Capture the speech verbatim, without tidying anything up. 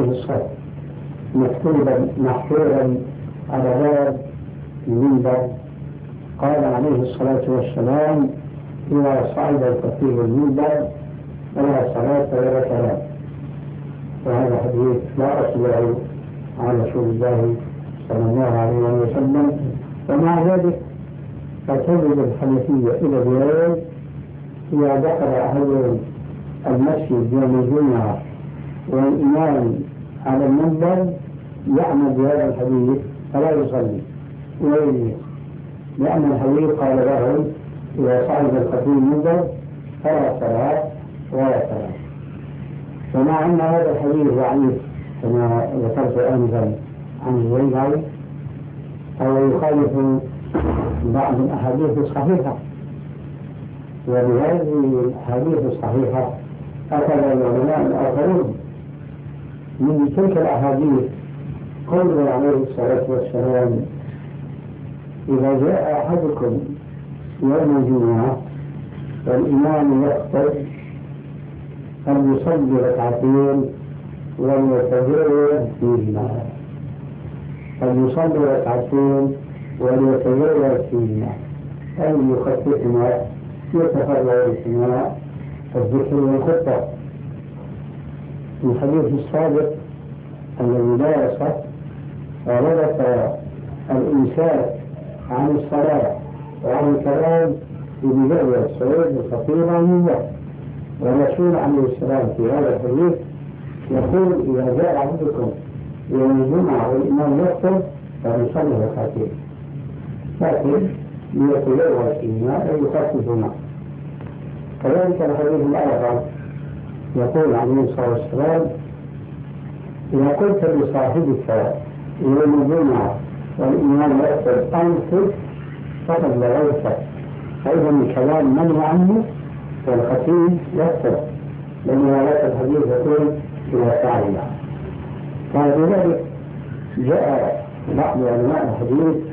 عليه الصف مكتوبا محفورا على باب المنبر، قال عليه الصلاة والسلام: إذا صعد الخطيب المنبر فلا صلاة ولا كلام. وهذا حديث لا أصل له عن رسول الله صلى الله عليه وسلم. ومع ذلك فتجد الحنفية إلى اليوم إذا دخل أحد المسجد يوم الجمعة والإمام على المنبر يعمل بهذا الحديث فلا يصلي ويجلس، لأن الحديث قال له: إذا صعد الخطيب المنبر فلا صلاة ولا صلاة. ومع أن هذا الحديث ضعيف كما ذكرت آنفا عن الزيغعي، أو يخالف بعض الأحاديث الصحيحة، وبهذه الأحاديث الصحيحة أخذ العلماء الآخرون من تلك الأحاديث قوله عليه الصلاة والسلام: إذا جاء أحدكم يوم الجمعة والإمام يخطب فليصلي ركعتين وليتجرد فيهما، فليصلي ركعتين وليتجرد فيهما، أي يخففهما يتفرغ بهما الذكر والخطة. الحديث السابق الذي لا يصح ربط الإمساك عن الصلاة وعن الكلام بمجرد الصعود الخطيرة من ذلك. والرسول عليه السلام في هذا الحديث يقول: إذا جاء أحدكم يوم الجمعة والإمام يخطب فليصلي ركعتين، لكن ليتجرد فيهما أي يخففهما. كذلك الحديث الآخر يقول عليه الصلاة والسلام: إذا قلت لصاحبك يوم الجمعة والإمام يخطب أنصت فقد لغوت، أيضا الكلام منع عنه والخطيب يخطب، لأن هذا الحديث يقول: إذا فعل. فلذلك جاء بعض علماء الحديث